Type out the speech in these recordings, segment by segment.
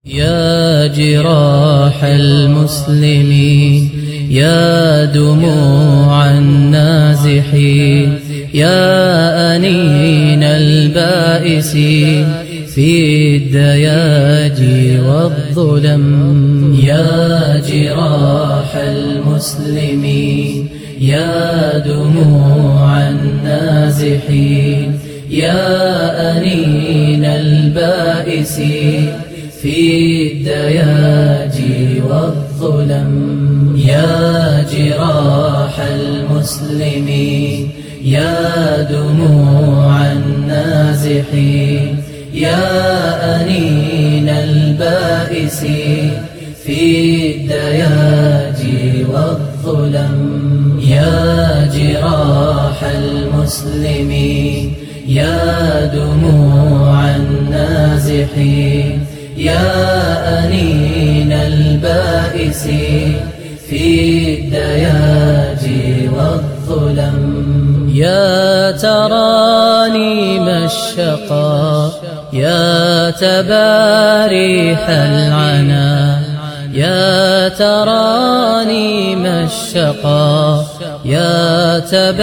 يا جراح المسلمين، يا دموع النازحين، يا أنين البائسين في الدياجي والظلم. يا جراح المسلمين، يا دموع النازحين، يا أنين البائسين في الدياجي والظلم. يا جراح المسلمين، يا دموع النازحين، يا أنين البائسين في الدياجي والظلم. يا جراح المسلمين، يا دموع النازحين، يا أنين البائسين في الدياجي والظلم. يا ترانيم الشقاء، يا تباريح العنا، يا ترانيم الشقاء، يا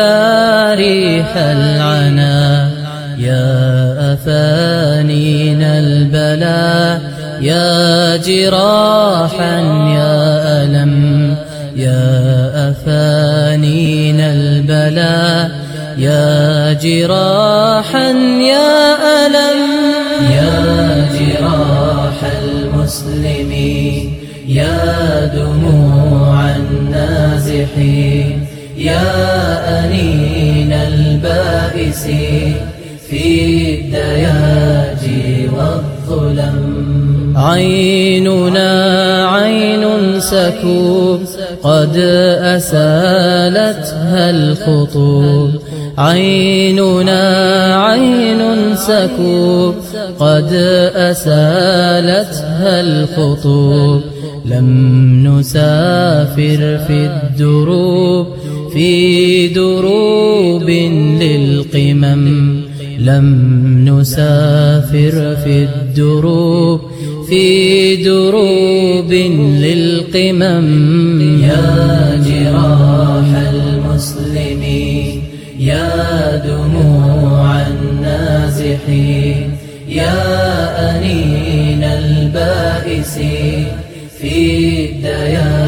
تباريح العنا، يا أفانين البلاء، يا جراحا يا ألم، يا أفانين البلاء، يا جراحا يا ألم. يا جراح المسلمين، يا دموع النازحين، يا أنين البائسين في الدياجي والظلم. عيننا عين سكوب قد أسالتها الخطوب، عيننا عين سكوب قد أسالتها الخطوب. لم نسافر في الدروب، في دروب للقمم، لم نسافر في الدروب، في دروب للقمم. يا جراح المسلمين، يا دموع النازحين، يا أنين البائسين في الدياجي